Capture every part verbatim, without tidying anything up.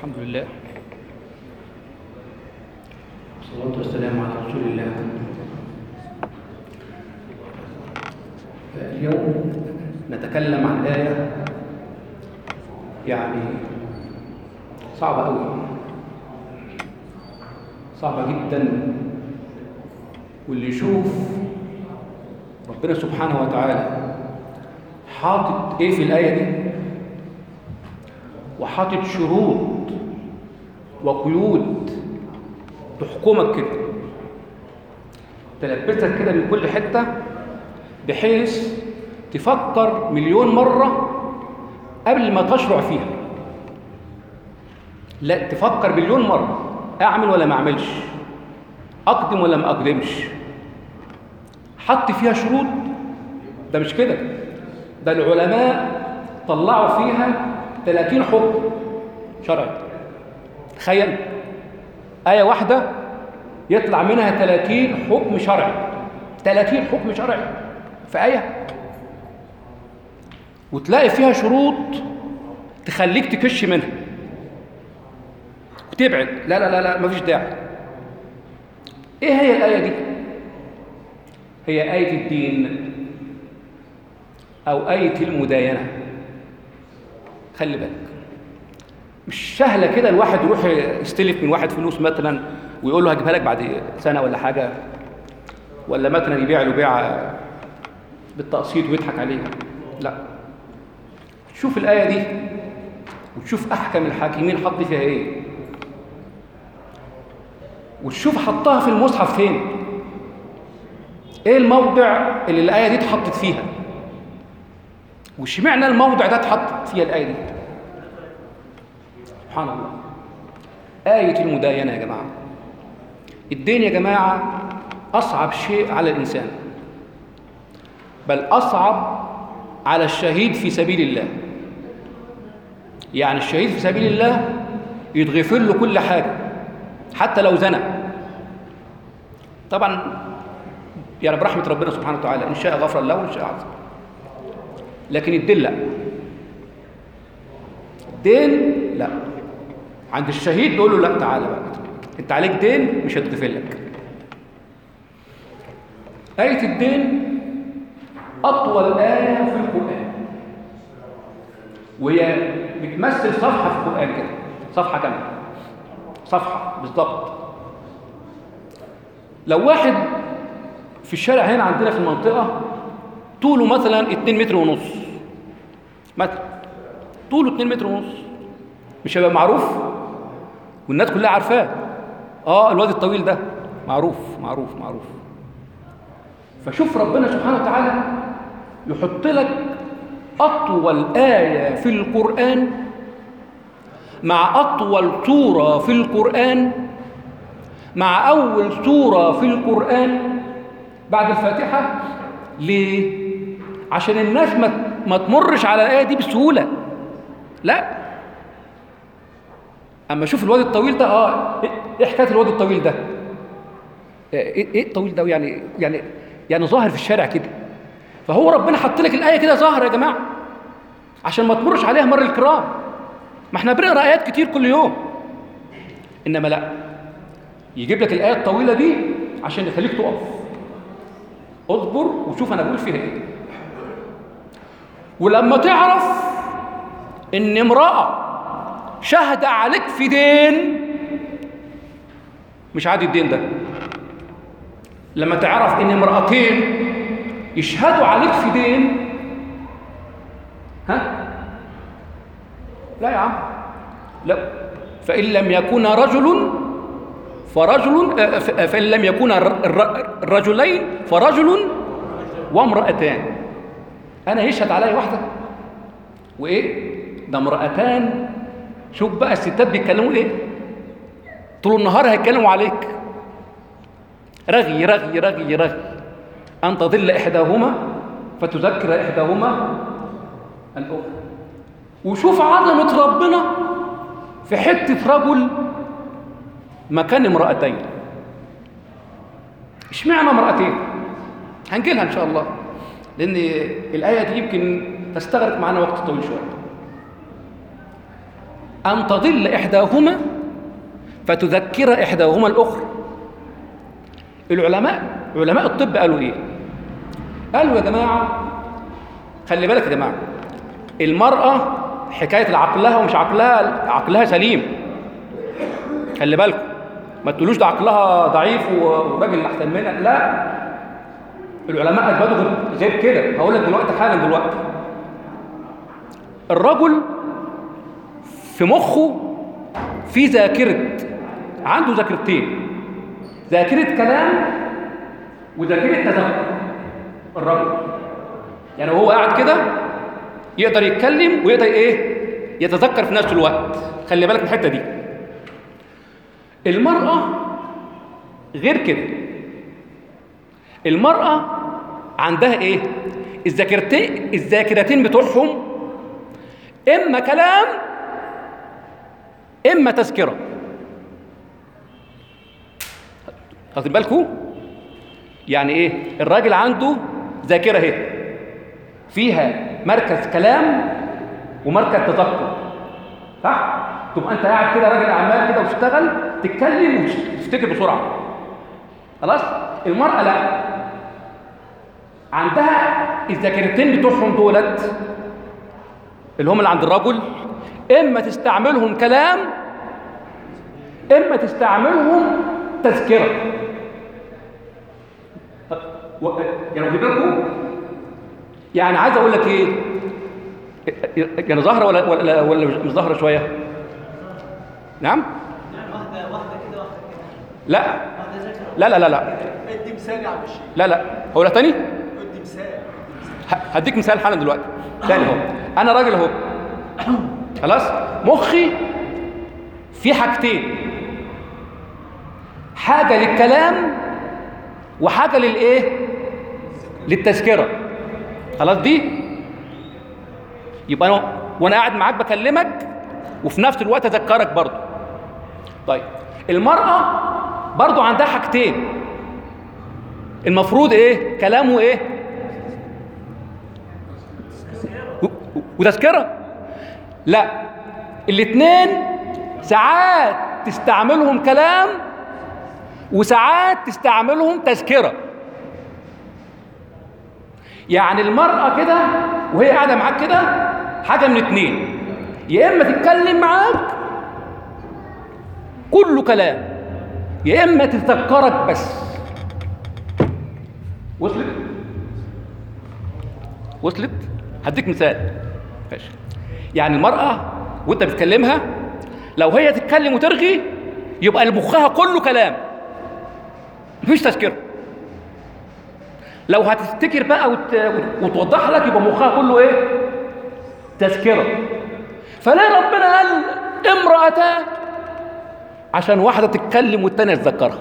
الحمد لله والصلاة والسلام على رسول الله. اليوم نتكلم عن آية يعني صعبة أوي، صعبة جدا، واللي يشوف ربنا سبحانه وتعالى حاطط إيه في الآية دي، وحاطط شروط وقيود تحكمك كده، تلبسك كده من كل حتة، بحيث تفكر مليون مرة قبل ما تشرع فيها. لا، تفكر مليون مرة أعمل ولا ما أعملش، أقدم ولا ما أقدمش. حط فيها شروط. ده مش كده، ده العلماء طلعوا فيها ثلاثين حكم شرعي. تخيل آية واحدة يطلع منها ثلاثين حكم شرعي، ثلاثين حكم شرعي في آية، وتلاقي فيها شروط تخليك تكش منها وتبعد. لا لا لا لا، مفيش داعي. ايه هي الآية دي؟ هي آية الدين أو آية المداينة. خلي بالك، مش سهلة كده الواحد يروح يستلف من واحد فلوس مثلا ويقول له هجيبها لك بعد سنة ولا حاجة، ولا مثلا يبيع له بيعة بالتقسيط ويضحك عليه. لا، شوف الآية دي وتشوف أحكم الحاكمين حط فيها إيه، وتشوف حطها في المصحف فين، إيه الموضع اللي الآية دي اتحطت فيها، واشمعنى الموضع ده اتحطت فيها الآية دي. سبحان الله. آية المداينة يا جماعة. الدين يا جماعة أصعب شيء على الإنسان، بل أصعب على الشهيد في سبيل الله. يعني الشهيد في سبيل الله يتغفر له كل حاجة حتى لو زنى، طبعا يعني برحمة ربنا سبحانه وتعالى، إن شاء غفر له وإن شاء عذب. لكن الدين لا، الدين لا. عند الشهيد يقول له لا، تعالى بقى انت عليك دين مش هتغفر لك. آية الدين أطول آية في القرآن، وهي بتمثل صفحة في القرآن كده، صفحة كاملة، صفحة بالضبط. لو واحد في الشارع هنا عندنا في المنطقة طوله مثلا اتنين متر ونص مثلا، طوله اتنين متر ونص، مش هيبقى معروف والناس كلها عارفاه؟ اه الواد الطويل ده معروف معروف معروف. فشوف ربنا سبحانه وتعالى يحط لك أطول آية في القرآن مع أطول سورة في القرآن مع أول سورة في القرآن بعد الفاتحة. ليه؟ عشان الناس ما ما تمرش على الآية دي بسهولة. لا، أما شوف الواد الطويل ده، آه إيه حكاية الواد الطويل ده؟ إيه إيه الطويل ده؟ يعني يعني يعني ظاهر في الشارع كده. فهو ربنا حط لك الآية كده ظاهرة يا جماعة عشان ما تمرش عليها مر الكرام. ما احنا بنقرا آيات كتير كل يوم، إنما لا، يجيب لك الآية الطويلة دي عشان يخليك تقف، اصبر وشوف أنا بقول فيها إيه. ولما تعرف إن امرأة شهد عليك في دين، مش عادي الدين ده. لما تعرف إن امرأتين يشهدوا عليك في دين، ها؟ لا يا عم، لا. فإن لم يكون رجل فرجل، فإن لم يكون الرجلين فرجل وامرأتان. أنا يشهد علي واحدة وإيه؟ ده امرأتان. شوف بقى الستات بيتكلموا إيه؟ طول النهار هيتكلموا عليك رغي رغي رغي رغي، أن تضل إحداهما فتذكر إحداهما الأخرى. وشوف عظمة ربنا في حتة رجل مكان امرأتين. اشمعنى امرأتين؟ هنجيلها إن شاء الله، لأن الآية دي يمكن تستغرق معنا وقت طويل شوية. أن تضل إحداهما فتذكر إحداهما الأخرى. العلماء علماء الطب قالوا إيه؟ قالوا يا جماعة خلي بالك يا جماعة، المرأة حكاية العقلها ومش عقلها، عقلها سليم، خلي بالكم ما تقولوش ده عقلها ضعيف وراجل أحسن منها، لا، العلماء أثبتوا غير كده. هقول لك دلوقتي حالا دلوقتي الرجل في مخه في ذاكرة، عنده ذاكرتين، ذاكرة كلام وذاكرة تذكر. الرجل يعني وهو قاعد كده يقدر يتكلم ويقدر ايه يتذكر في نفس الوقت. خلي بالك من الحتة دي. المرأة غير كده، المرأة عندها ايه؟ الذاكرتين الذاكرتين بتوعهم اما كلام اما تذكرة. واخدين بالكم؟ يعني ايه؟ الراجل عنده ذاكرة اهي فيها مركز كلام ومركز تذكر، صح؟ تبقى انت قاعد كده راجل اعمال كده وتشتغل تتكلم وتفتكر بسرعه. خلاص؟ المرأة لا، عندها الذاكرتين بتوعهم دولت اللي هم اللي عند الرجل، اما تستعملهم كلام اما تستعملهم تذكره. يعني واخدين بالكم؟ يعني عايز اقول لك ايه؟ يعني ظاهره ولا ولا ولا مش ظاهره شويه؟ نعم؟ واحده واحده كده واحده كده. لا لا لا لا لا ادي مثال يا عم الشيخ. لا لا هقولها تاني؟ ادي مثال. هديك مثال حالا دلوقتي تاني اهو. انا راجل اهو، خلاص؟ مخي في حاجتين، حاجه للكلام وحاجه للايه؟ للتذكره. خلاص دي؟ يبقى انا وانا قاعد معاك بكلمك وفي نفس الوقت اذكرك برضه. طيب المرأة برضه عندها حاجتين، المفروض ايه؟ كلام وايه؟ وتذكرة. لا، الاثنين ساعات تستعملهم كلام وساعات تستعملهم تذكرة. يعني المرأة كده وهي قاعدة معاك كده حاجة من اتنين، يا إما تتكلم معاك كله كلام يا إما تذكرك بس. وصلت؟ وصلت؟ هديك مثال. ماشي. يعني المرأة وانت بتكلمها لو هي تتكلم وترغي يبقى مخها كله كلام مفيش تذكره. لو هتفتكر بقى وت... وتوضح لك يبقى مخها كله ايه؟ تذكره. فليه ربنا قال امرأتان؟ عشان واحده تتكلم والتانيه تذكرها.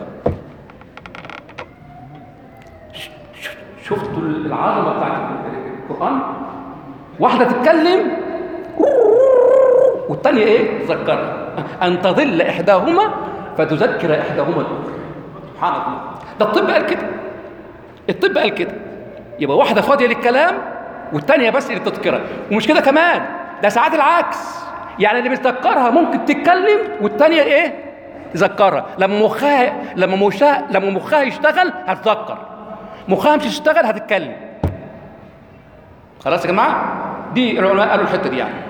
شفتوا العظمه بتاعت القرآن؟ واحده تتكلم والتانيه ايه؟ تذكرها. ان تضل احداهما فتذكر احداهما الاخرى. سبحان الله. ده الطب قال كده. الطب قال كده. يبقى واحده فاضيه للكلام والتانيه بس للتذكره. ومش كده كمان، ده ساعات العكس. يعني اللي بتذكرها ممكن تتكلم والتانيه ايه؟ تذكرها. لما مخها لما مخها لما مخها يشتغل هتذكر، مخها مش يشتغل هتتكلم. خلاص يا جماعه؟ دي العلماء قالوا الحته دي يعني.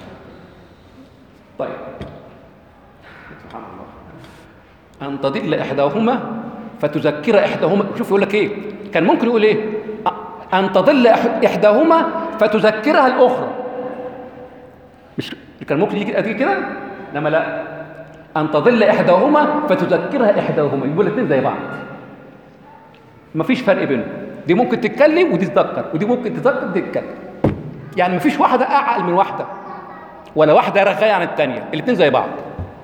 طيب سبحان الله. ان تضل احداهما فتذكر احداهما. شوف يقول لك ايه؟ كان ممكن يقول ايه؟ ان تضل احداهما فتذكرها الاخرى. مش كان ممكن يجي كده؟ انما لا، ان تضل احداهما فتذكرها احداهما. يقول الاثنين زي بعض، مفيش فرق بينهم. دي ممكن تتكلم ودي تذكر، ودي ممكن تذكر ودي تتكلم. يعني مفيش واحده اعقل من واحده ولا واحده رغايه عن الثانيه، الاثنين زي بعض.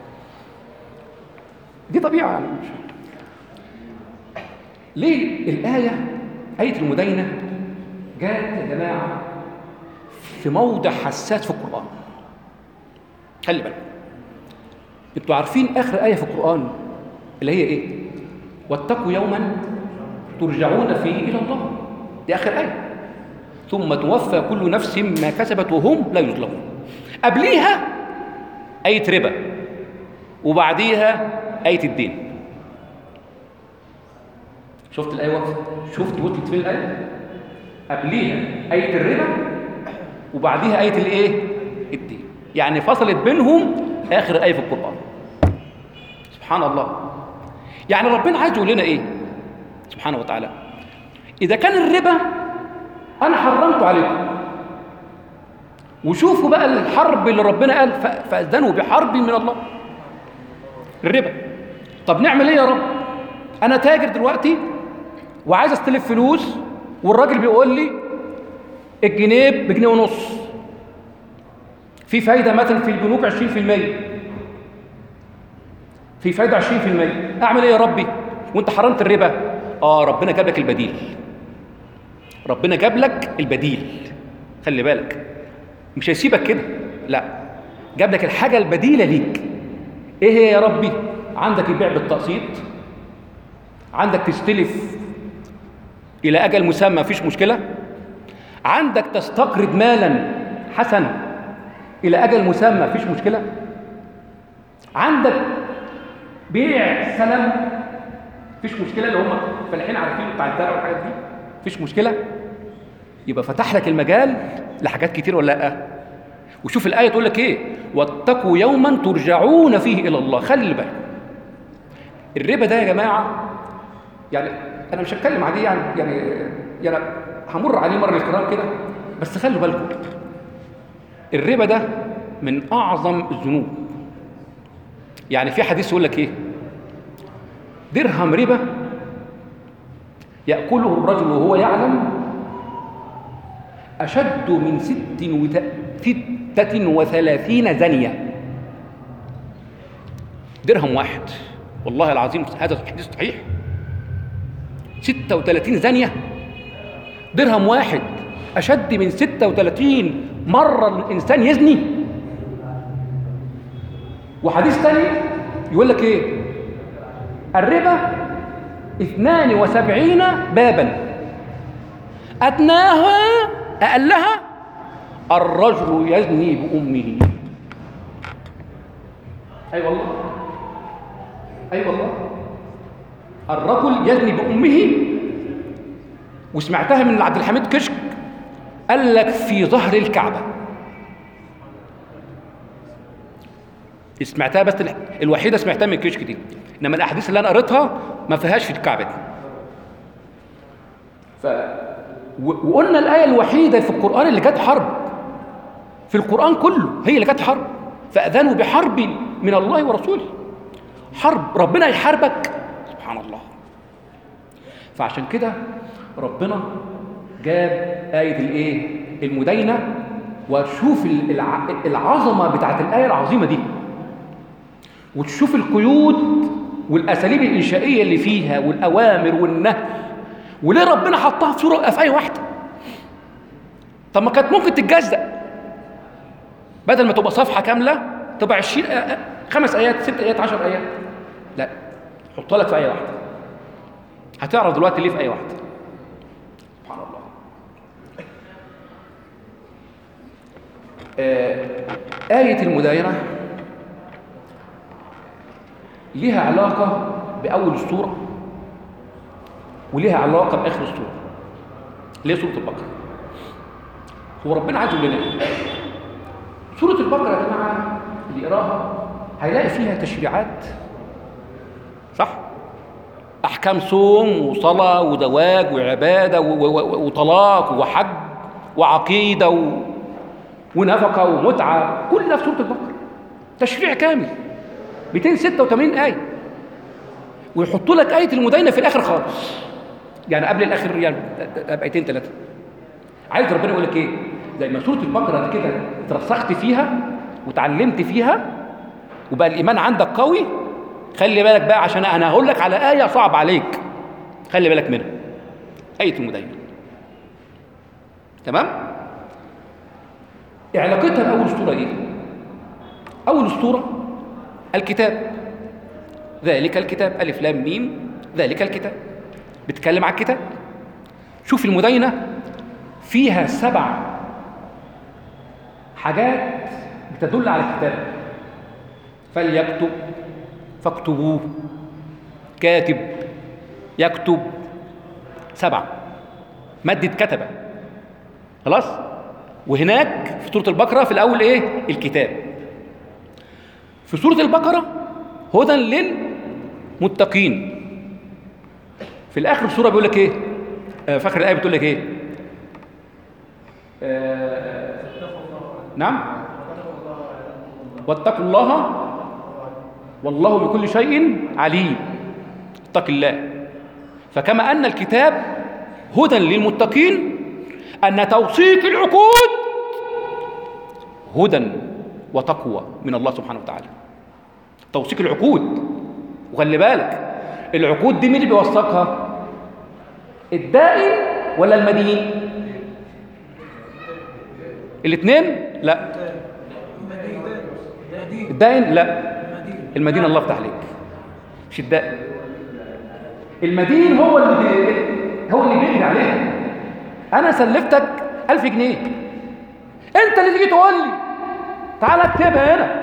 دي طبيعه يعني. ليه الآية آية المداينة جاءت يا جماعة في موضع حساس في القرآن؟ خلي بالك. انتوا عارفين آخر آية في القرآن اللي هي إيه؟ واتقوا يوما ترجعون فيه إلى الله. دي آخر آية. ثم توفى كل نفس ما كسبت وهم لا يظلمون. قبليها آية ربا وبعديها آية الدين. شفت الآية واقفة؟ شفت وصلت فين الآية؟ قبليها آية الربا وبعديها آية الإيه؟ الدين. يعني فصلت بينهم آخر آية في القرآن. سبحان الله. يعني ربنا عايز يقول لنا إيه؟ سبحانه وتعالى إذا كان الربا أنا حرمته عليكم، وشوفوا بقى الحرب اللي ربنا قال فأذنوا بحرب من الله، الربا. طب نعمل إيه يا رب؟ أنا تاجر دلوقتي وعايز استلف فلوس، والراجل بيقول لي الجنيه بجنيه ونص، في فايدة مثلا في البنوك عشرين في المية، في فايدة عشرين في المية، أعمل إيه يا ربي؟ وأنت حرمت الربا. آه ربنا جاب لك البديل، ربنا جاب لك البديل. خلي بالك مش هيسيبك كده، لا، جاب لك الحاجة البديلة ليك. إيه هي يا ربي؟ عندك البيع بالتقسيط، عندك تستلف إلى أجل مسمى مفيش مشكلة، عندك تستقرض مالا حسنا إلى أجل مسمى مفيش مشكلة، عندك بيع سلم مفيش مشكلة، اللي هم فلاحين عارفين بتاع الزرع والحاجات دي مفيش مشكلة. يبقى فتح لك المجال لحاجات كتير ولا لا؟ وشوف الآية تقول لك إيه؟ واتقوا يوما ترجعون فيه إلى الله. خلي بالك الربا ده يا جماعة، يعني أنا مش هتكلم عليه، يعني يعني يعني همر عليه مرة الكرام كده، بس خلوا بالكم الربا ده من أعظم الذنوب. يعني في حديث يقول لك إيه؟ درهم ربا يأكله الرجل وهو يعلم أشد من ست وت... ستة وثلاثين زنية. درهم واحد، والله العظيم هذا الحديث صحيح، ستة وثلاثين زنية. درهم واحد أشد من ستة وثلاثين مرة الإنسان يزني. وحديث تاني يقول لك إيه؟ الربا اثنان وسبعين بابا أدناها أقلها الرجل يزني بأمه. أي أيوة والله، أي أيوة والله، الرجل يزني بأمه. وسمعتها من عبد الحميد كشك، قال لك في ظهر الكعبة. سمعتها بس الوحيدة سمعتها من كشك دي، إنما الأحاديث اللي أنا قريتها ما فيهاش في الكعبة دي. ف... وقلنا الآية الوحيدة في القرآن اللي جت حرب، في القرآن كله هي اللي جت حرب، فأذنوا بحرب من الله ورسوله. حرب، ربنا يحاربك، سبحان الله. فعشان كده ربنا جاب آية الإيه؟ المداينة. وتشوف العظمة بتاعت الآية العظيمة دي، وتشوف القيود والأساليب الإنشائية اللي فيها والأوامر والنهي، وليه ربنا حطها في سورة في آية واحدة. طب ما كانت ممكن تتجزأ، بدل ما تبقى صفحة كاملة تبقى عشرين خمس آيات ست آيات عشر آيات، لا، حطها لك في آية واحدة. هتعرف دلوقتي ليه في آية واحدة. سبحان الله. آية المداينة ليها علاقة بأول السورة وليها علاقة بآخر السورة. ليه سورة البقرة؟ هو ربنا عايز يقول لنا إيه؟ سورة البقرة يا جماعة اللي يقراها هيلاقي فيها تشريعات، صح؟ أحكام صوم وصلاة وزواج وعبادة وطلاق وحج وعقيدة و... ونفقة ومتعة، كلها في سورة البقرة. تشريع كامل مئتين وستة وثمانين آية، ويحطوا لك آية المداينة في الآخر خالص، يعني قبل الآخر يعني بآيتين ثلاثة. عايز ربنا يقول لك إيه؟ زي ما سورة البقرة كده اترسخت فيها وتعلمت فيها وبقى الإيمان عندك قوي، خلي بالك بقى عشان أنا هقول لك على آية صعب عليك، خلي بالك منها، آية المداينة. تمام؟ علاقتها بأول السورة إيه؟ أول السورة الكتاب، ذلك الكتاب، ألف لام ميم، ذلك الكتاب، بتتكلم عن الكتاب. شوف المداينة فيها سبع حاجات بتدل على الكتاب. فليكتب فاكتبوه، كاتب، يكتب، سبعة، مادة كتبة. خلاص. وهناك في سورة البقرة في الأول إيه؟ الكتاب. في سورة البقرة هدى للمتقين. في الآخر السورة بيقول لك إيه؟ آه فاكر الآية بتقول لك إيه؟ آه نعم، واتقوا الله والله بكل شيء عليم. اتق الله. فكما أن الكتاب هدى للمتقين، أن توثيق العقود هدى وتقوى من الله سبحانه وتعالى. توثيق العقود. وخلي بالك العقود دي مين اللي بيوثقها؟ الدائن ولا المدين؟ الاثنين؟ لا. الدائن؟ لا. المدين. الله يفتح عليك. مش الدائن. المدين هو اللي بي... هو اللي بيجري عليها. انا سلفتك ألف جنيه، انت اللي تيجي تقول لي تعالى اكتبها هنا.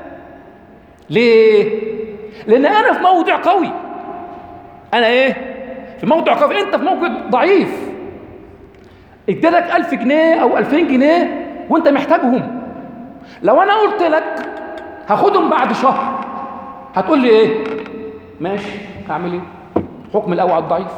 ليه؟ لان انا في موضع قوي. انا ايه؟ في موضع قوي، انت في موقع ضعيف. اديلك ألف جنيه او ألفين جنيه وانت محتاجهم. لو انا قلت لك هاخدهم بعد شهر هتقول لي ايه؟ ماشي، اعمل ايه؟ حكم القوي على الضعيف.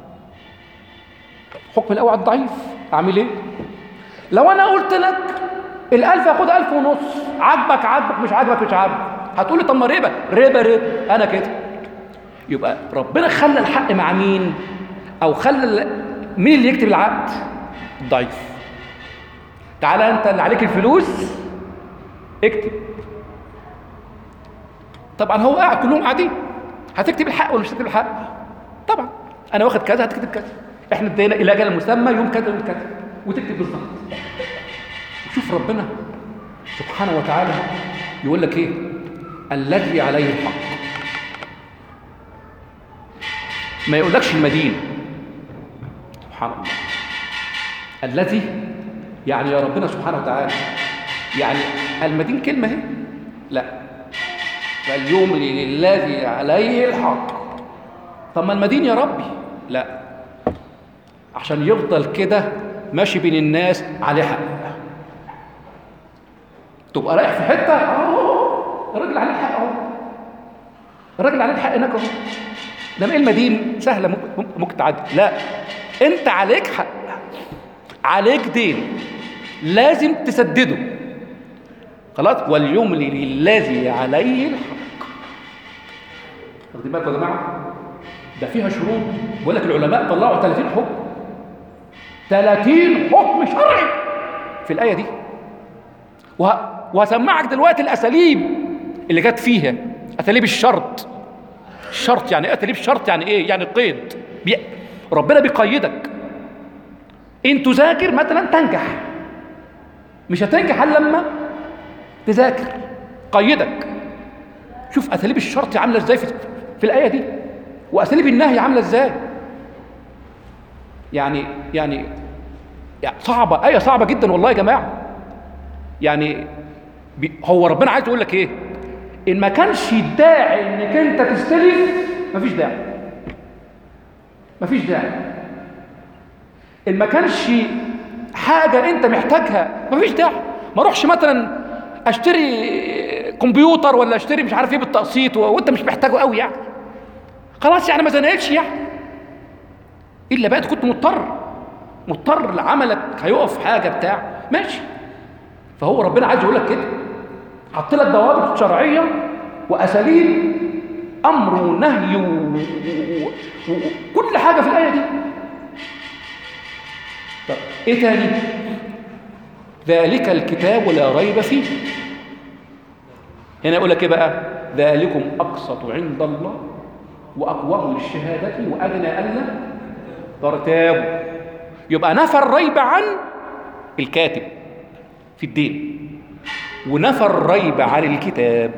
حكم القوي على الضعيف. اعمل ايه؟ لو انا قلت لك الألف هاخد ألف ونص، عاجبك عاجبك، مش عاجبك مش عاجبك، هتقول لي طب ما ربا ربا ربا. انا كده. يبقى ربنا خلى الحق مع مين؟ او خلى مين اللي يكتب العقد؟ الضعيف. تعالى انت اللي عليك الفلوس اكتب. طبعا هو قاعد كلهم قاعدين، هتكتب الحق ولا مش هتكتب الحق؟ طبعا انا واخد كذا هتكتب كذا، احنا ادينا الى اجل مسمى يوم كذا يوم كذا، وتكتب بالظبط. شوف ربنا سبحانه وتعالى يقول لك ايه؟ الذي عليه الحق. ما يقولكش المدين. سبحان الله. الذي يعني يا ربنا سبحانه وتعالى، يعني المدين كلمه اهي؟ لا. فاليملي للذي عليه الحق. طب ما المدين يا ربي؟ لا، عشان يفضل كده ماشي بين الناس عليه حق. تبقى رايح في حته اهو الراجل عليه الحق اهو، الراجل عليه الحق هناك اهو. لما ايه المدين؟ سهله ممكن ممكن تعدي. لا، انت عليك حق، عليك دين لازم تسدده. خلاص. واليملي للذي عليه الحق. واخدين بالكم يا جماعه؟ ده فيها شروط. بقول لك العلماء طلعوا ثلاثين حكم، ثلاثين حكم شرعي في الايه دي. وهسمعك دلوقتي الاساليب اللي جت فيها. اساليب الشرط. الشرط يعني ايه؟ اساليب الشرط يعني ايه؟ يعني قيد. بي... ربنا بيقيدك. ان تذاكر مثلا تنجح، مش هتنجح الا لما تذاكر. قيدك. شوف اساليب الشرط عامله ازاي في, في الايه دي، واساليب النهي عامله ازاي. يعني يعني يعني صعبه، ايه صعبه جدا والله يا جماعه. يعني هو ربنا عايز يقول لك ايه؟ ان ما كانش داعي انك انت تستلف، مفيش داعي. مفيش داعي. ان ما كانش حاجه انت محتاجها، مفيش داعي. ما اروحش مثلا اشتري كمبيوتر ولا اشتري مش عارف ايه بالتقسيط وانت مش محتاجه قوي يعني. خلاص يعني ما زنقتش يعني. الا بقى كنت مضطر مضطر لعملك هيقف حاجه بتاع ماشي. فهو ربنا عايز يقول لك كده، حط لك ضوابط شرعيه واساليب امر ونهي وكل حاجه في الايه دي. طب ايه تاني؟ ذلك الكتاب لا ريب فيه. هنا يقول لك ايه بقى؟ ذلكم اقسط عند الله واقوم للشهاده وادنى الا ترتابوا. يبقى نفى الريب عن الكاتب في الدين، ونفى الريب عن الكتاب.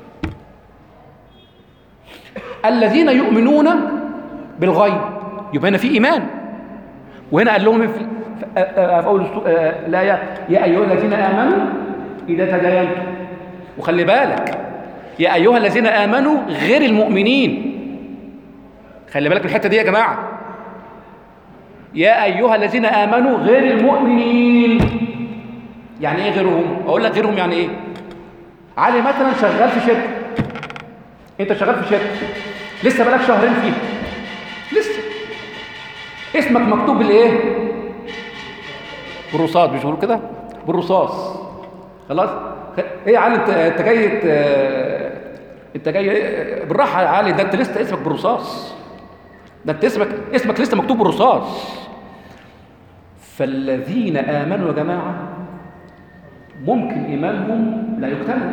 الذين يؤمنون بالغيب، يبقى هنا في ايمان. وهنا قال لهم في في اول الايه يا ايها الذين امنوا اذا تداينتم. وخلي بالك يا ايها الذين امنوا غير المؤمنين. خلي بالك من الحته دي يا جماعه. يا ايها الذين امنوا غير المؤمنين. يعني ايه غيرهم؟ اقول لك غيرهم يعني ايه. علي مثلا شغال في شركه، انت شغال في شركه لسه بقالك شهرين فيها، لسه اسمك مكتوب بالايه؟ بالرصاص، مش بيقولوا كده؟ بالرصاص. خلاص؟ ايه يا علي انت انت جاي انت جاي بالراحه يا علي، ده انت لسه اسمك بالرصاص، ده انت اسمك اسمك لسه مكتوب بالرصاص. فالذين امنوا يا جماعه ممكن ايمانهم لا يكتمل،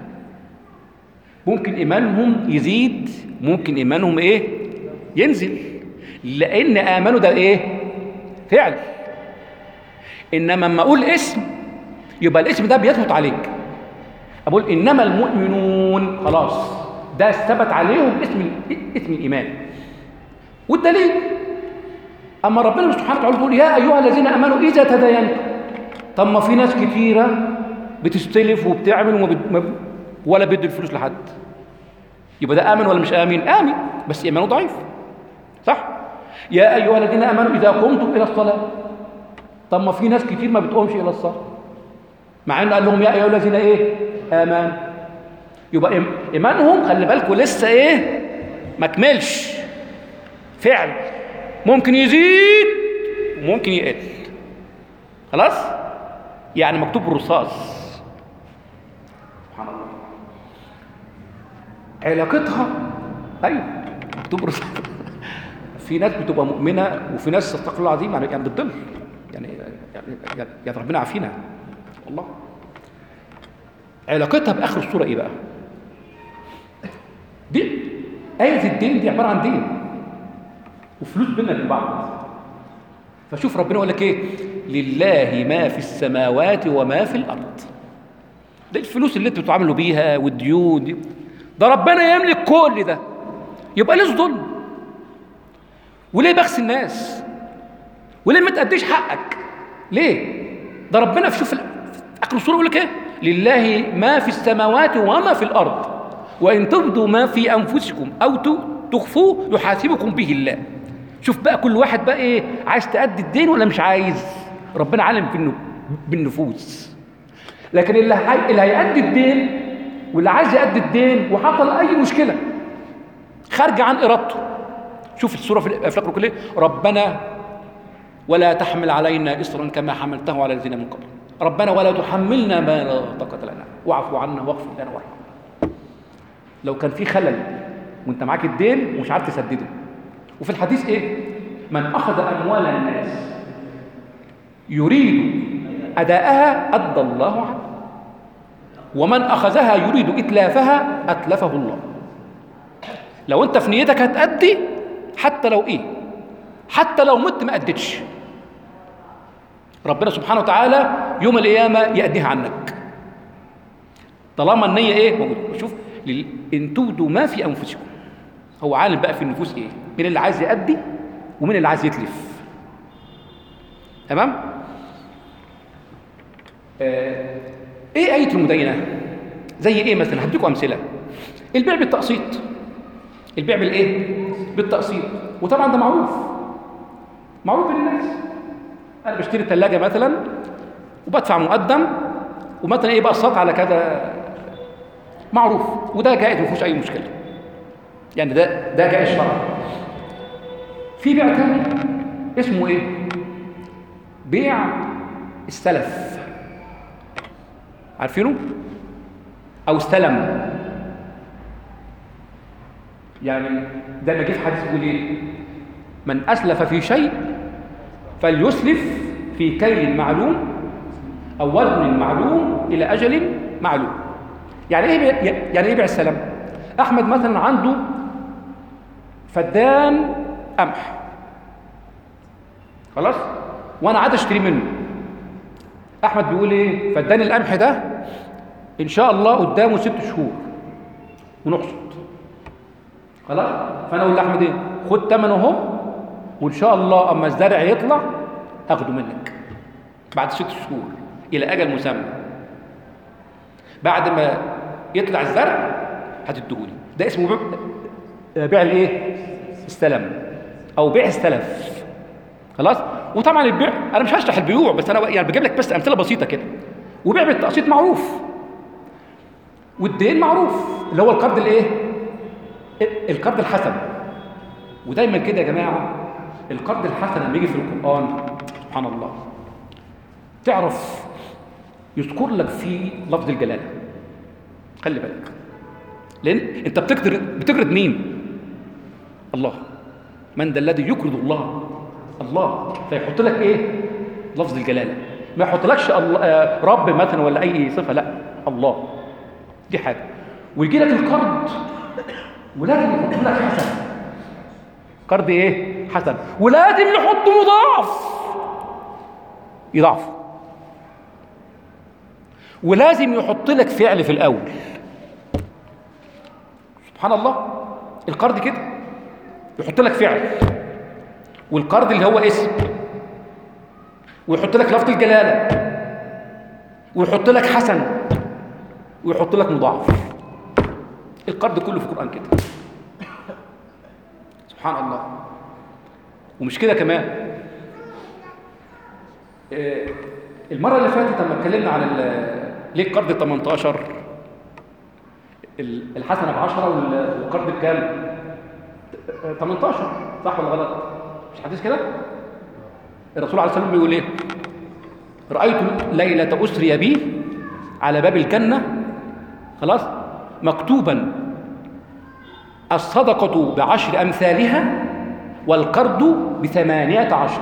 ممكن ايمانهم يزيد، ممكن ايمانهم ايه؟ ينزل، لان امنوا ده ايه؟ فعل. انما لما اقول اسم يبقى الاسم ده بيثبت عليك. اقول انما المؤمنون، خلاص ده ثبت عليهم اسم اسم الايمان. والدليل اما ربنا سبحانه وتعالى يقول يا ايها الذين امنوا اذا تداينتم. طب ما في ناس كتيره بتستلف وبتعمل وما بد... ولا بيدي الفلوس لحد، يبقى ده امن ولا مش امن؟ امن بس ايمانه ضعيف، صح؟ يا ايها الذين امنوا اذا قمتم الى الصلاه. طب ما في ناس كتير ما بتقومش الى الصلاه، مع انه قال لهم يا ايها الذين ايه؟ امن. يبقى ايمانهم خلي بالكم لسه ايه؟ ما كملش، فعل ممكن يزيد وممكن يقل. خلاص؟ يعني مكتوب بالرصاص. سبحان الله. علاقتها ايوه مكتوب بالرصاص. في ناس بتبقى مؤمنه وفي ناس استغفر الله العظيم يعني بتضل، يعني يعني يا ربنا عافينا والله. علاقتها باخر السوره ايه بقى؟ دي ايه الدين دي عباره عن دين وفلوس بيننا وبين بعض. فشوف ربنا يقول لك ايه؟ لله ما في السماوات وما في الارض. ده الفلوس اللي انتوا بتتعاملوا بيها والديون دي، ده ربنا يملك كل ده، يبقى ليه ظلم؟ وليه بخس الناس؟ وليه ما تأديش حقك؟ ليه؟ ده ربنا في شوف اخر السوره يقول لك ايه؟ لله ما في السماوات وما في الارض وان تبدوا ما في انفسكم او تخفوه يحاسبكم به الله. شوف بقى كل واحد بقى ايه؟ عايز تأدي الدين ولا مش عايز؟ ربنا عالم في بالنفوس. لكن اللي هي... اللي هيأدي الدين واللي عايز يأدي الدين وحصل اي مشكله خارجه عن ارادته. شوف السوره في الافلاك بتقول ايه؟ ربنا ولا تحمل علينا اصرا كما حملته على الذين من قبل. ربنا ولا تحملنا ما لا طاقه لنا واعف عنا واغفر لنا وارحمنا. لو كان في خلل وانت معاك الدين ومش عارف تسدده. وفي الحديث ايه؟ من اخذ اموال الناس يريد اداءها ادى الله عنه، ومن اخذها يريد اتلافها اتلفه الله. لو انت في نيتك هتأدي حتى لو ايه؟ حتى لو مت ما أديتش، ربنا سبحانه وتعالى يوم القيامة يأديها عنك طالما النية ايه؟ موجودة. شوف ان تبدوا ما في انفسكم، هو عالم بقى في النفوس ايه؟ مين اللي عايز يأدي ومين اللي عايز يتلف. تمام؟ آه ايه آية المدينة؟ زي ايه مثلا؟ هديكم امثلة. البيع بالتقسيط. البيع بالايه؟ بالتقسيط. وطبعا ده معروف معروف بين الناس. انا بشتري ثلاجه مثلا وبدفع مقدم ومثلا ايه بقسط على كذا، معروف وده جائز ما فيهوش اي مشكله، يعني ده ده جائز شرعا. في بيع ثاني اسمه ايه؟ بيع السلف، عارفينه؟ او استلم. يعني ده ما جه في حديث بيقول ايه؟ من اسلف في شيء فليسلف في كيل معلوم او وزن معلوم الى اجل معلوم. يعني ايه يعني ايه بيع السلام؟ احمد مثلا عنده فدان قمح، خلاص، وانا عايز اشتري منه. احمد بيقول ايه؟ فدان القمح ده ان شاء الله قدامه ست شهور ونحصد، خلاص. فانا اقول لاحمد ايه؟ خد ثمنه اهو وان شاء الله اما الزرع يطلع هاخده منك بعد ست شهور الى اجل مسمى. بعد ما يطلع الزرع هتديهولي. ده اسمه بيع, بيع الايه؟ السلم او بيع السلف. خلاص. وطبعا البيع انا مش هشرح البيوع، بس انا يعني بجيب لك بس امثله بسيطه كده. وبيع بالتقسيط معروف، والدين معروف اللي هو القرض الايه؟ القرض الحسن. ودايما كده يا جماعه القرض الحسن لما يجي في القران سبحان الله تعرف يذكر لك فيه لفظ الجلاله. خلي بالك، لان انت بتقرض بتقرض مين؟ الله. من ذا الذي يقرض الله؟ الله. فيحط لك ايه؟ لفظ الجلاله. ما يحطلكش الله رب مثلا ولا اي صفه، لا، الله. دي حاجه. ويجي لك القرض ولازم يحط لك حسن. قرض ايه؟ حسن. ولازم يحط مضاعف يضاعف. ولازم يحط لك فعل في الاول. سبحان الله. القرض كده يحط لك فعل، والقرض اللي هو اسم، ويحط لك لفظ الجلاله، ويحط لك حسن، ويحط لك مضاعف. القرض كله في القرآن كده. سبحان الله. ومش كده كمان، المرة اللي فاتت لما اتكلمنا عن ليه القرض تمنتاشر، الحسنة بعشرة والقرض بكام؟ تمنتاشر، صح ولا غلط؟ مش حديث كده؟ الرسول عليه الصلاة والسلام بيقول ايه؟ رأيت ليلة أسري بي على باب الجنة، خلاص، مكتوبا الصدقة بعشر أمثالها والقرض بثمانية عشر.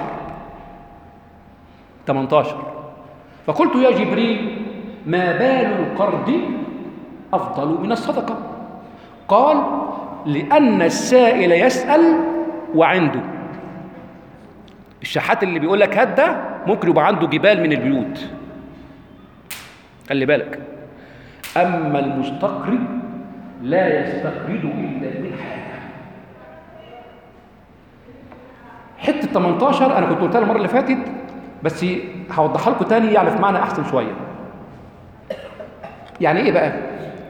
تمنتاشر. فقلت يا جبريل ما بال القرض أفضل من الصدقة؟ قال لأن السائل يسأل وعنده. الشحات اللي بيقول لك هات ده ممكن يبقى عنده جبال من البيوت، خلي بالك. أما المستقرض لا يستقرض إلا من حاجة. حتة تمنتاشر أنا كنت قلتها المرة اللي فاتت، بس هوضحها لكم تاني يعني في معنى أحسن شوية. يعني إيه بقى؟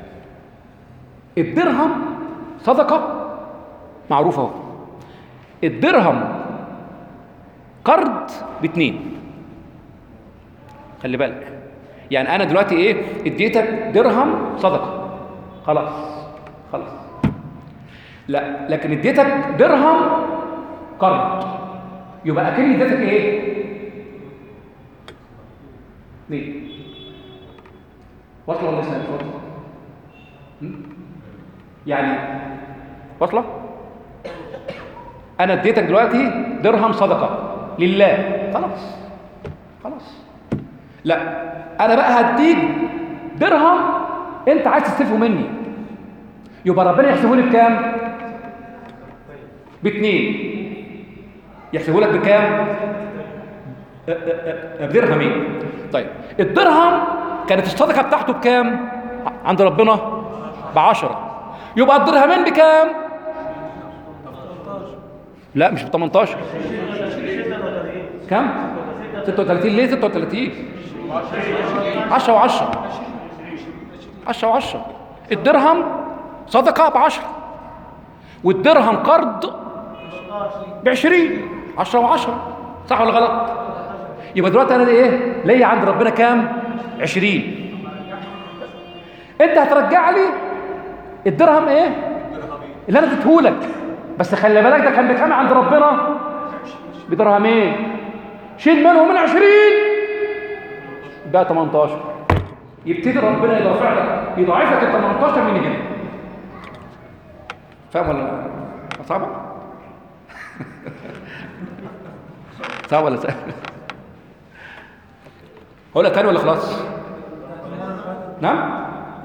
الدرهم صدقة معروفة اهو. الدرهم قرض باتنين، خلي بالك. يعني أنا دلوقتي إيه؟ اديتك درهم صدقة، خلاص خلاص. لا، لكن اديتك درهم قرض، يبقى أكني اديتك إيه؟ اتنين. واصلة ولا لسه؟ يعني واصلة؟ أنا اديتك دلوقتي درهم صدقة لله، خلاص خلاص. لا، أنا بقى هديك درهم أنت عايز تستلفه مني، يبقى ربنا يحسبه لي بكام؟ باتنين. يحسبه لك بكام؟ بدرهمين. طيب الدرهم كانت الصدقة بتاعته بكام عند ربنا؟ بعشرة. يبقى الدرهمين بكام؟ لا مش ب تمنتاشر. كم؟ ستة وتلاتين. ليه ستة وتلاتين؟ عشرة وعشرة. عشرة وعشرة. الدرهم صدقة بعشرة، والدرهم قرض بعشرين. عشرة وعشرة، صح ولا غلط؟ يبقى دلوقتي انا ايه؟ ليا عند ربنا كام؟ عشرين. انت هترجع لي الدرهم ايه؟ اللي انا اديتهولك، بس خلي بالك ده كان بكام عند ربنا؟ بدرهمين. شيل منهم من عشرين بقى تمنتاشر. يبتدي ربنا يضاعف لك يضاعف لك ال تمنتاشر من هنا. فاهم ولا صعبه؟ صعب ولا سهل؟ هقول لك تاني ولا خلاص؟ نعم؟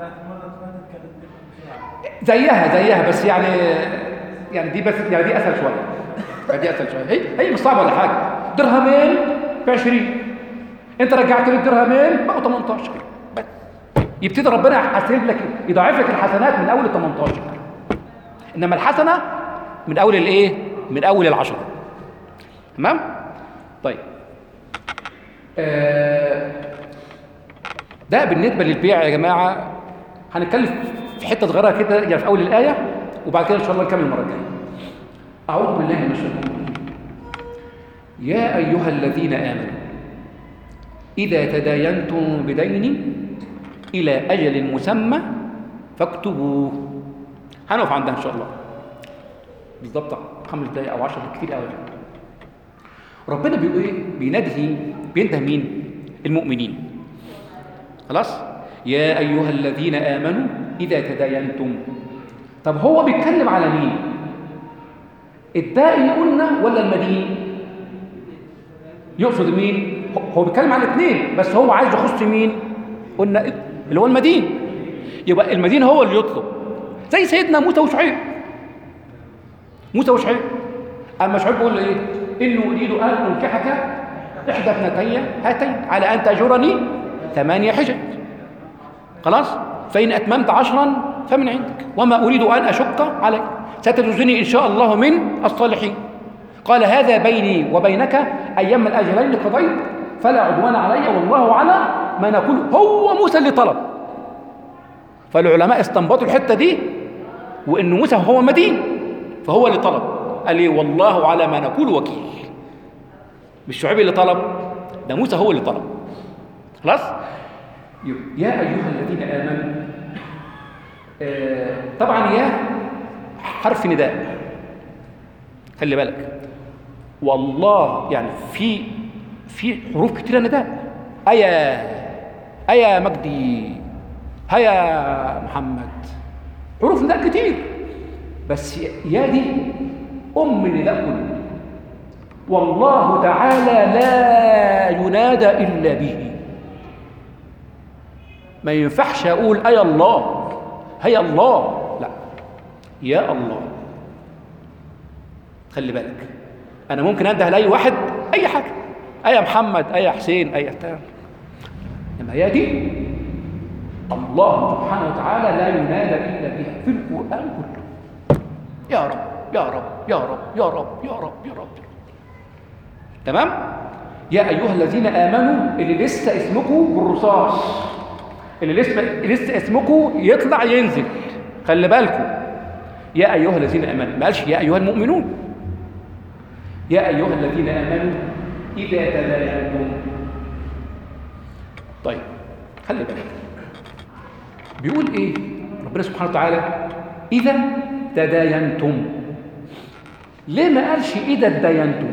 زيها زيها بس يعني يعني دي بس يعني دي اسهل شويه. دي اسهل شويه. هي هي مش صعبه ولا حاجه. درهمين ب عشرين. انت رجعت لي الدرهمين بقوا تمنتاشر. بس يبتدي ربنا يحاسب لك يضاعف لك الحسنات من اول ال تمنتاشر. انما الحسنه من اول الايه؟ من اول العشرة. تمام؟ طيب. آه ده بالنسبه للبيع يا جماعه. هنتكلم في حته صغيره كده يعني في اول الايه، وبعد كده ان شاء الله نكمل المره الجايه. اعوذ بالله من الشيطان الرجيم. يا ايها الذين امنوا اذا تداينتم بدين الى اجل مسمى فاكتبوه. هنقف عندها ان شاء الله بالظبط خمس دقائق او عشر كتير قوي. ربنا بيقول ايه؟ بينادي بينده مين؟ المؤمنين. خلاص؟ يا ايها الذين امنوا اذا تداينتم. طب هو بيتكلم على مين؟ الدائن قلنا ولا المدين؟ يقصد مين؟ هو بيتكلم على الاثنين، بس هو عايز يخص مين؟ قلنا اللي هو المدين. يبقى المدين هو اللي يطلب، زي سيدنا موسى وشعيب. موسى وشعيب اما شعيب بيقول له ايه؟ انه اريد ان انكحك احدى ابنتي هاتين على ان تاجرني ثمانيه حجج. خلاص؟ فان اتممت عشرا فمن عندك وما اريد ان اشق عليك ستجزني ان شاء الله من الصالحين. قال هذا بيني وبينك ايام الاجلين قضيت فلا عدوان علي والله على ما نقول. هو موسى اللي طلب. فالعلماء استنبطوا الحته دي، وان موسى هو مدين فهو اللي طلب. قال لي والله على ما نقول وكيل. مش شعيب اللي طلب، ده موسى هو اللي طلب. خلاص؟ يا ايها الذين امنوا. آه طبعا يا حرف نداء، خلي بالك. والله يعني في في حروف كتيره نداء. ايا ايا مجدي، هيا محمد، حروف نداء كتير، بس يا دي ام النداء كله. والله تعالى لا ينادى الا به. ما ينفعش اقول ايا الله هيا الله، لا، يا الله. خلي بالك، انا ممكن انده لاي واحد اي حاجه، ايا محمد، ايا حسين، ايا بتاع، انما يا دي الله سبحانه وتعالى لا ينادى الا بها في القران كله. يا رب يا رب يا رب يا رب يا رب يا رب. تمام؟ يا ايها الذين امنوا اللي لسه اسمكم بالرصاص، اللي لسه لسه اسمكم يطلع ينزل، خلي بالكم. يا ايها الذين امنوا، ما قالش يا ايها المؤمنون. يا ايها الذين امنوا اذا تداينتم. طيب خلي بالك، بيقول ايه ربنا سبحانه وتعالى؟ اذا تداينتم. ليه ما قالش اذا تداينتم؟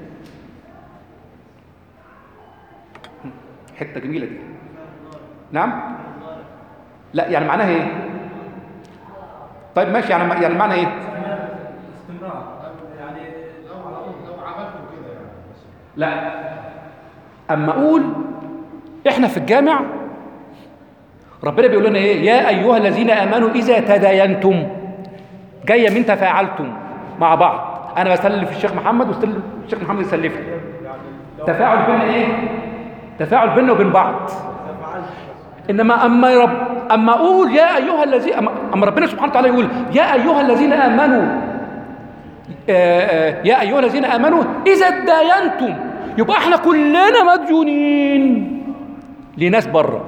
حته جميله دي. نعم؟ لا يعني معناها ايه؟ طيب ماشي، يعني يعني معنى ايه؟ استمرار، يعني لو لو عملتوا كده يعني. لا، اما اقول احنا في الجامع ربنا بيقول لنا ايه؟ يا ايها الذين امنوا اذا تداينتم، جايه من تفاعلتم مع بعض. انا بسلف الشيخ محمد والشيخ محمد يسلفني، تفاعل بيننا ايه؟ تفاعل بيننا وبين بعض. انما اما رب اما اقول يا ايها الذين، اما ربنا سبحانه وتعالى يقول يا ايها الذين امنوا، آآ آآ يا ايها الذين امنوا اذا تداينتم، يبقى احنا كلنا مديونين لناس بره.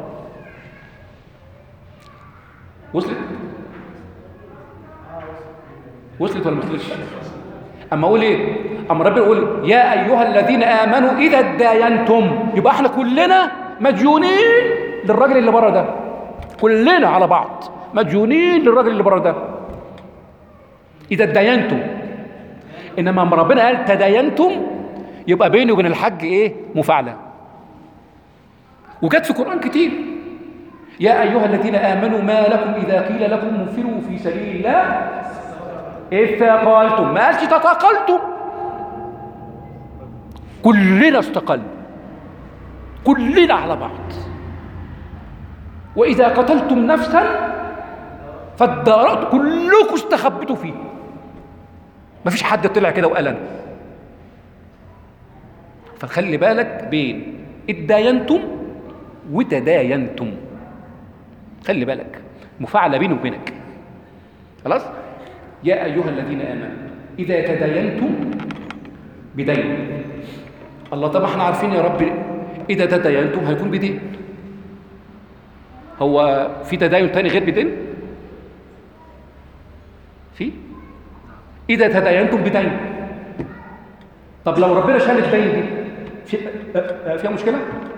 وصلت؟ وصلت ولا ما وصلتش؟ اما اقول ايه؟ اما ربنا يقول يا ايها الذين امنوا اذا تداينتم، يبقى احنا كلنا مديونين للراجل اللي بره ده، كلنا على بعض مديونين للراجل اللي بره ده اذا تداينتم. انما لما ربنا قال تداينتم، يبقى بيني وبين الحج ايه؟ مفاعله. وجت في القران كتير. يا ايها الذين امنوا ما لكم اذا قيل لكم انفروا في سبيل الله اثاقلتم. ما قالش تثاقلتم، كلنا استقلنا، كلنا على بعض. واذا قتلتم نفسا فادارأتم، كلكم استخبتوا فيه، ما فيش حد طلع كده وقال انا. فخلي بالك بين اتداينتم وتداينتم، خلي بالك مفاعله بيني وبينك. خلاص؟ يا ايها الذين امنوا اذا تداينتم بدين. الله، طب احنا عارفين يا رب اذا تداينتم هيكون بدين. هو في تداين تاني غير بدين؟ إذا تداينتم بدين. طب لو ربنا شال الدين دي في فيها مشكلة؟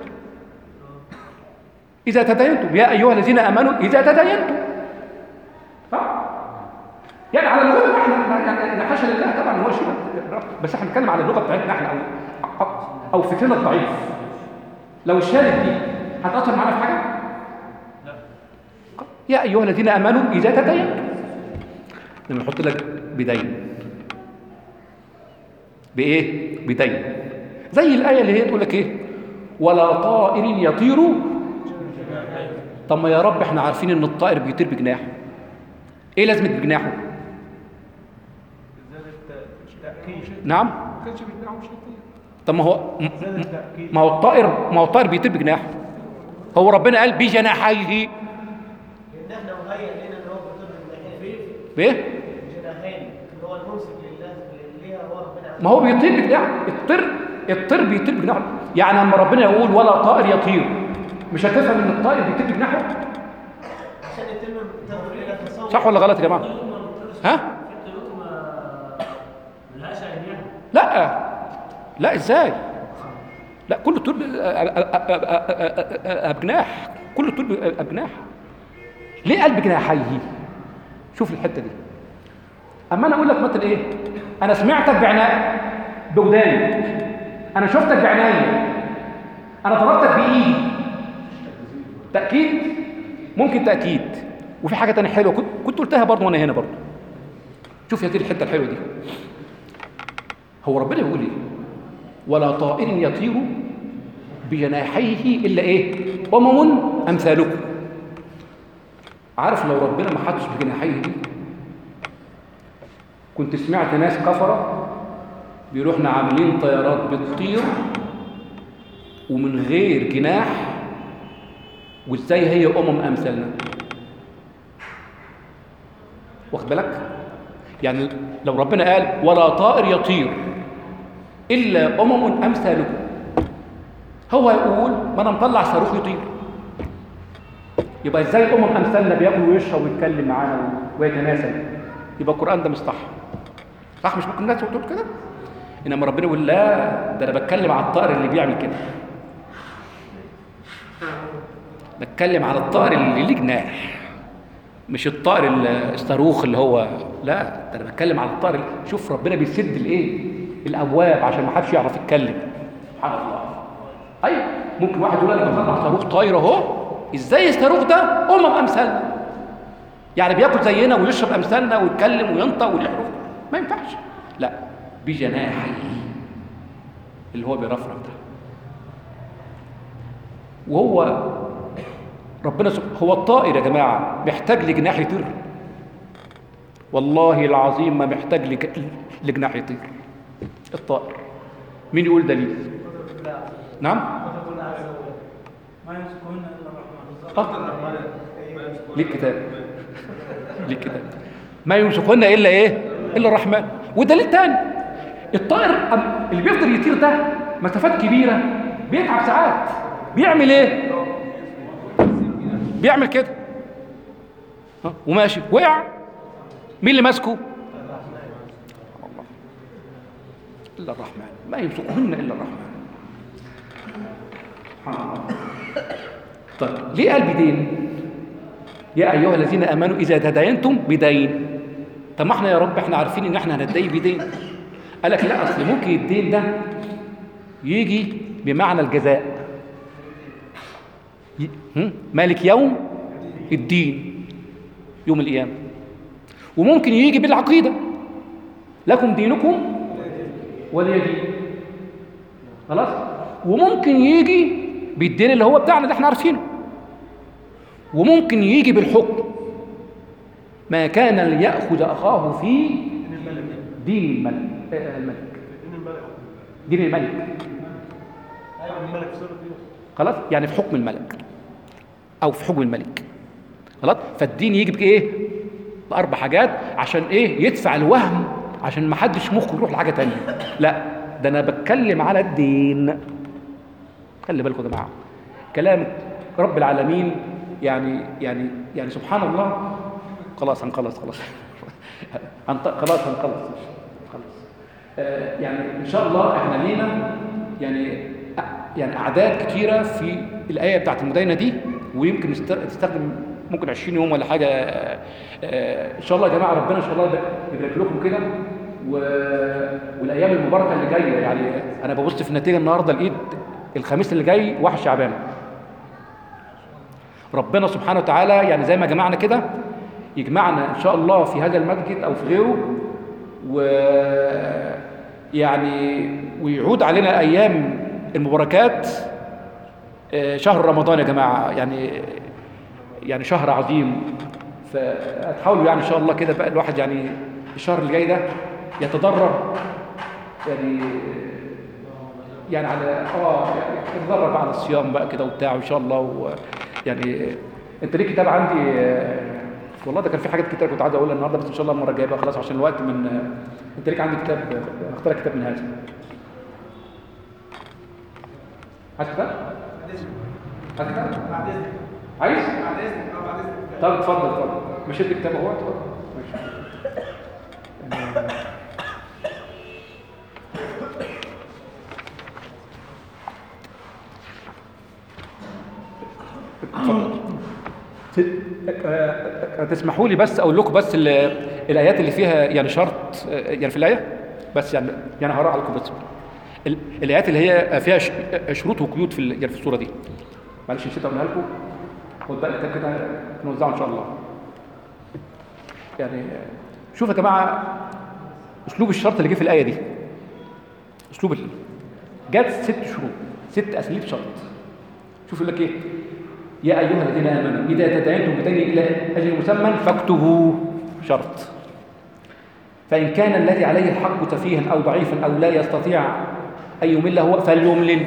إذا تداينتم يا أيها الذين آمنوا إذا تداينتم. ها؟ يعني على اللغة احنا يعني حاشا لله طبعا هو شيء، بس احنا بنتكلم على اللغة بتاعتنا احنا أو أو فكرنا الضعيف. لو الشالت دي هتأثر معانا في حاجة؟ لا. يا أيها الذين آمنوا إذا تداينتم. لما نحط لك بدين بإيه؟ بدين زي الآية اللي هي تقول لك إيه؟ ولا طائر يطير. طب ما يا رب احنا عارفين إن الطائر بيطير بجناحه. إيه لازمة بجناحه؟ نعم؟ طب ما هو ما هو الطائر ما هو الطائر بيطير بجناحه. هو ربنا قال بجناحيه. لان احنا مهيئ لنا ان هو بيطير بجناحين. بايه؟ بجناحين اللي هو الممسك لله ليها هو ربنا. ما هو بيطير بجناحه. الطير الطير بيطير بجناحه. يعني لما ربنا يقول ولا طائر يطير مش هتفهم ان الطائر بيطير بجناحه؟ عشان يتم تطوير التصور. صح ولا غلط يا جماعه؟ ها؟ لا لا ازاي؟ لا كل الطيور بجناح، كل الطيور بجناح. ليه قال بجناحيه؟ شوف الحته دي. اما انا اقول لك مثلا ايه؟ انا سمعتك بعناء بوداني، انا شفتك بعيني، انا ضربتك بايدي. تاكيد؟ ممكن تاكيد. وفي حاجه ثانيه حلوه كنت كنت قلتها برضه وانا هنا برضه. شوف يا دي الحته الحلوه دي. هو ربنا بيقول ايه؟ ولا طائر يطير بجناحيه الا ايه؟ امم امثالكم. عارف لو ربنا ما حطش بجناحيه دي كنت سمعت ناس كفره بيروحنا عاملين طيارات بتطير ومن غير جناح، وازاي هي امم امثالنا. واخد بالك؟ يعني لو ربنا قال ولا طائر يطير الا امم امثالكم، هو يقول ما انا مطلع صاروخ يطير. يبقى ازاي امم امثالنا بياكل ويشرب ويتكلم معانا ويتناسل؟ يبقى القران ده مش صح. صح؟ مش ممكن الناس تقول كده؟ انما ربنا يقول لا، ده انا بتكلم على الطائر اللي بيعمل كده. بتكلم على الطائر اللي ليه جناح، مش الطائر الصاروخ اللي هو، لا، ده انا بتكلم على الطائر. شوف ربنا بيسد الايه؟ الابواب عشان ما حدش يعرف يتكلم. سبحان الله. ايوه ممكن واحد يقول انا بطلع صاروخ طاير اهو. ازاي الصاروخ ده امم امثالنا؟ يعني بياكل زينا ويشرب امثالنا ويتكلم وينطق ويحرف؟ ما ينفعش. لا، بجناحي اللي هو بيرفرف ده. وهو ربنا سبحانه هو الطائر يا جماعه محتاج لجناح يطير؟ والله العظيم ما محتاج لجناح يطير الطائر. مين يقول دليل؟ نعم؟ ما يمسكون الا الرحمن. ليه الكتاب؟ ليه الكتاب؟ ما يمسكون الا ايه؟ الا الرحمن. ودليل تاني، الطائر اللي بيفضل يطير ده مسافات كبيره بيتعب ساعات، بيعمل ايه؟ بيعمل كده ها وماشي، وقع، مين اللي ماسكه؟ الله. الا الرحمن، ما يمسكهن الا الرحمن. سبحان الله. طيب ليه قال بدين؟ يا ايها الذين امنوا اذا تداينتم بدين. طب ما احنا يا رب احنا عارفين ان احنا هندين بدين. قال لك لا، اصل ممكن الدين ده يجي بمعنى الجزاء. مالك يوم الدين، يوم القيامه. وممكن يجي بالعقيده، لكم دينكم ولي دين. خلاص. وممكن يجي بالدين اللي هو بتاعنا اللي احنا عارفينه. وممكن يجي بالحكم، ما كان ليأخذ أخاه في دين الملك. الملك دين الملك خلاص، يعني في حكم الملك أو في حكم الملك. خلاص. فالدين يجي بإيه؟ بأربع حاجات عشان إيه؟ يدفع الوهم، عشان ما حدش مخه يروح لحاجة تانية. لا، ده أنا بتكلم على الدين. خلي بالكم يا جماعة، كلام رب العالمين يعني يعني يعني سبحان الله. خلاص هنخلص خلاص هنط... خلاص هنخلص خلاص. آه يعني ان شاء الله احنا لينا يعني يعني اعداد كتيره في الايه بتاعت المداينه دي، ويمكن نستخدم ممكن عشرين يوم ولا حاجه. آه آه ان شاء الله يا جماعه، ربنا ان شاء الله يبارك لكم كده. و... والايام المباركه اللي جايه، يعني انا ببص في النتيجه النهارده لقيت الخميس اللي جاي واحد شعبان. ربنا سبحانه وتعالى يعني زي ما جمعنا كده يجمعنا ان شاء الله في هذا المسجد او في غيره، و يعني ويعود علينا ايام المباركات. شهر رمضان يا جماعه يعني يعني شهر عظيم، فهتحاولوا يعني ان شاء الله كده بقى الواحد يعني الشهر اللي جاي ده يتدرب يعني يعني على اه يعني يتدرب على الصيام بقى كده وبتاع ان شاء الله. يعني انت ليك كتاب عندي والله، ده كان في حاجات كتير كنت عايز اقولها النهارده، بس ان شاء الله المره الجايه بقى خلاص عشان الوقت. من انت ليك عندي كتاب، اختار كتاب من هذا. عايز كتاب؟ عايز كتاب؟ بعد اذنك. عايز؟ بعد اذنك اه بعد اذنك. طب اتفضل اتفضل، مشيت الكتاب اهو اتفضل. ماشي. تسمحوا لي بس اقول لكم بس الايات اللي فيها يعني شرط يعني في الايه، بس يعني يعني هقرا لكم بس الايات اللي هي فيها شروط وقيود في يعني في السوره دي. معلش نسيت اقولها لكم، خد بقى الكتاب كده نوزعه ان شاء الله. يعني شوف يا جماعه اسلوب الشرط اللي جه في الايه دي، اسلوب جت ست شروط، ست اساليب شرط. شوف يقول لك ايه: يا ايها الذين امنوا اذا تداينتم بدين الى اجل مسمى فاكتبوه. شرط. فان كان الذي عليه الحق سفيها او ضعيفا او لا يستطيع ان يمل هو فليملل.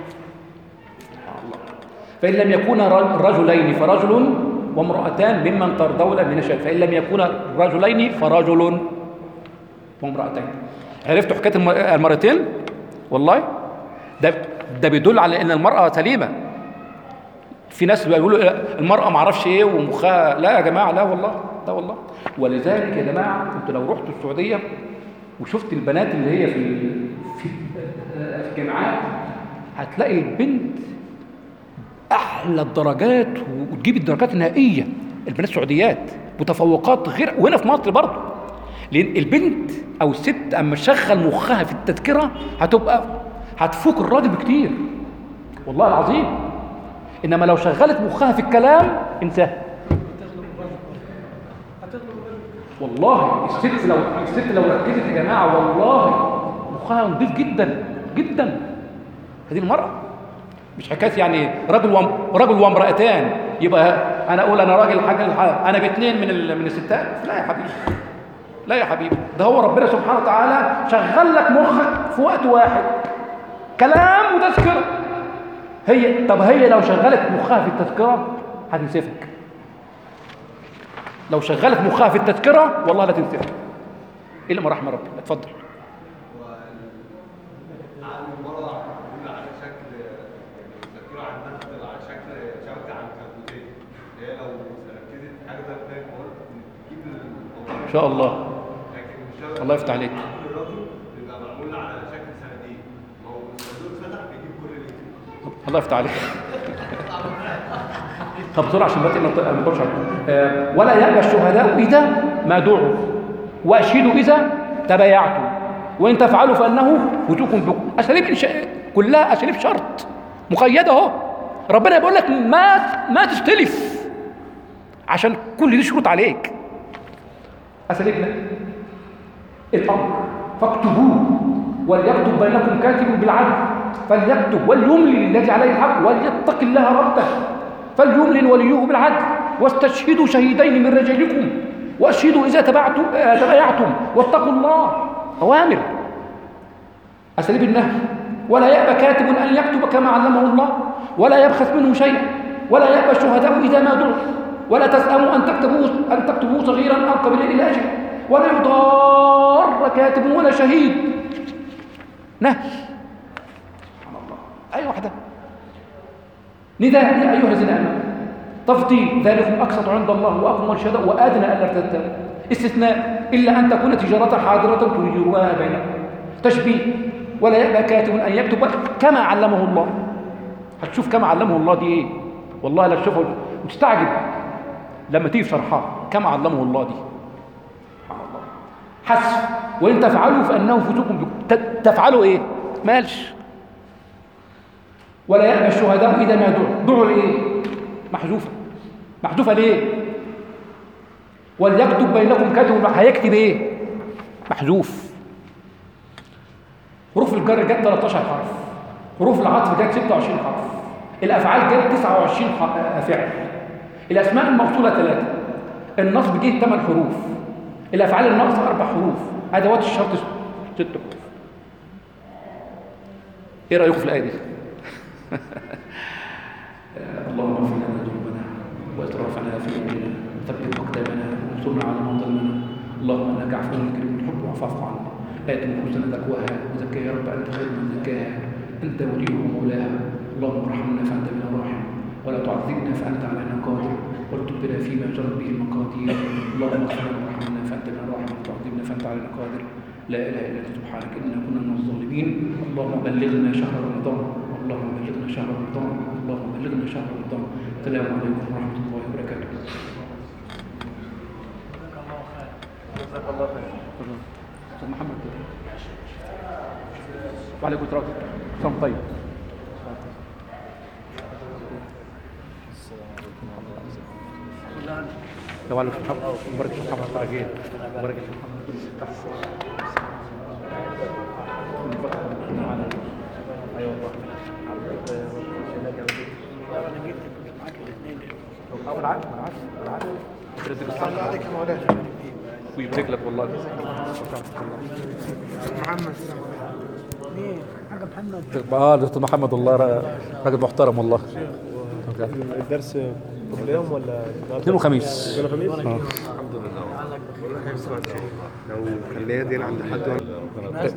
فان لم يكون رجلين فرجل وامرأتان ممن ترضون من الشهداء، فان لم يكون رجلين فرجل وامرأتين. عرفتوا حكايه المرأتين؟ والله ده ده بيدل على ان المرأة سليمة. في ناس بيقولوا المرأة ما اعرفش ايه ومخها، لا يا جماعة، لا والله، لا والله. ولذلك يا جماعة انتوا لو رحتوا السعودية وشفت البنات اللي هي في في الجامعات هتلاقي البنت احلى الدرجات وتجيب الدرجات النهائية. البنات السعوديات متفوقات، غير وهنا في مصر برضه. لان البنت او الست اما تشغل مخها في التذكرة هتبقى هتفوق الراجل بكتير والله العظيم. انما لو شغلت مخها في الكلام انساها والله. الست لو الست لو ركزت يا جماعه والله مخها نضيف جدا جدا. هذه المرأة مش حكايه يعني رجل وم... رجل وامرأتان يبقى انا اقول انا راجل حاجه انا باثنين من ال... من الستات. لا يا حبيبي، لا يا حبيبي، ده هو ربنا سبحانه وتعالى شغل لك مخك في وقت واحد كلام وتذكره. هي طب هي لو شغلت مخها في التذكره هتنسفك. لو شغلت مخها في التذكره والله لا تنسفك الا ما رحم ربي. اتفضل. عن المرأة بيقول على شكل التذكره عندها بتبقى على شكل شبكه عنكبوتيه، هي لو ركزت في حاجه زي ما قلت تجيب الموضوع ان شاء الله. لكن الشبكه الله يفتح عليك. الراجل بيبقى معمول على شكل صناديق، ما هو الصندوق اتفتح بيجيب كل اللي فيه. الله يفتح عليك. طب بسرعه عشان بقى ما نطولش عليكم. آه ولا يأبى الشهداء اذا ما دعوا واشهدوا اذا تبايعتم وان تفعلوا فانه فسوق بكم. اساليب ش... كلها اساليب شرط مقيده اهو. ربنا بيقول لك ما ما تستلف عشان كل دي شروط عليك. اساليبنا الامر فاكتبوه وليكتب بينكم كاتب بالعدل فليكتب وليملل الذي عليه الحق وليتق الله ربه فليملل وليه بالعدل واستشهدوا شهيدين من رجالكم واشهدوا اذا تبعتم تبايعتم واتقوا الله. اوامر. اساليب النهي: ولا يأبى كاتب ان يكتب كما علمه الله ولا يبخس منه شيئا ولا يأبى الشهداء اذا ما دعوا ولا تسأموا ان تكتبوه ان تكتبوه صغيرا او كبيرا الى اجل ولا يضار كاتب ولا شهيد. نهي. سبحان الله. اي واحده. نداء يا ايها الذين امنوا تفضيل ذلكم اقسط عند الله واقوم الشهداء وادنى الا ترتابوا. استثناء إلا أن تكون تجارة حاضرة تديروها بينكم. تشبيه ولا يأبى كاتب أن يكتب كما علمه الله. هتشوف كما علمه الله دي إيه؟ والله لا تشوفها وتستعجب لما تيجي شرحها كما علمه الله دي. سبحان الله. حسب وإن تفعلوا فأنه فسوق بكم. تفعلوا إيه؟ مالش. ولا يأبى الشهداء إذا ما دعوا. دعوا لإيه؟ محذوفة. محذوفة ليه؟ وليكتب بينكم كاتب. هيكتب إيه؟ محذوف. حروف الجر جت ثلاثة عشر حرف، حروف العطف جت ستة وعشرين حرف، الأفعال جت تسعة وعشرين فعل، الأسماء الموصولة ثلاثة، النصب جه ثمان حروف، الأفعال الناقصة أربع حروف، أدوات الشرط ست حروف. إيه رأيكم في الآية دي؟ اللهم اغفر لنا ذنوبنا وإسرافنا في أمرنا وثبت أقدامنا وانصرنا على من ظلمنا. اللهم إنك عفو كريم تحب واعف عنا. آت نفوسنا تقواها وزكاها يا رب أنت خير من زكاها، أنت وليها ومولاها. اللهم ارحمنا فأنت بنا راحم، ولا تعذبنا فأنت علينا قادر، والطب بنا فيما جرت به المقادير. اللهم اغفر لنا وارحمنا فأنت بنا راحم، ولا تعذبنا فأنت علينا قادر. لا إله إلا أنت سبحانك إنا كنا من الظالمين. اللهم بلغنا شهر رمضان، اللهم بلغنا شهر رمضان، اللهم بلغنا شهر رمضان. السلام عليكم ورحمة الله وبركاته. جزاك الله خير. أستاذ محمد. وعليكم السلام. سلام طيب. لو على محمد مبارك محمد طاغين مبارك محمد. ايوه والله. انا جيت معاك الاثنين. اول عارف انا عارف انا عارف. يرزقك الصحة عليك يا مولانا ويبارك لك والله. محمد مين؟ حاجة محمد. اه دكتور محمد والله راجل محترم والله. الدرس كل يوم ولا اثنين وخميس؟ كل خميس؟ الحمد لله. لو كان ليا دين عند حد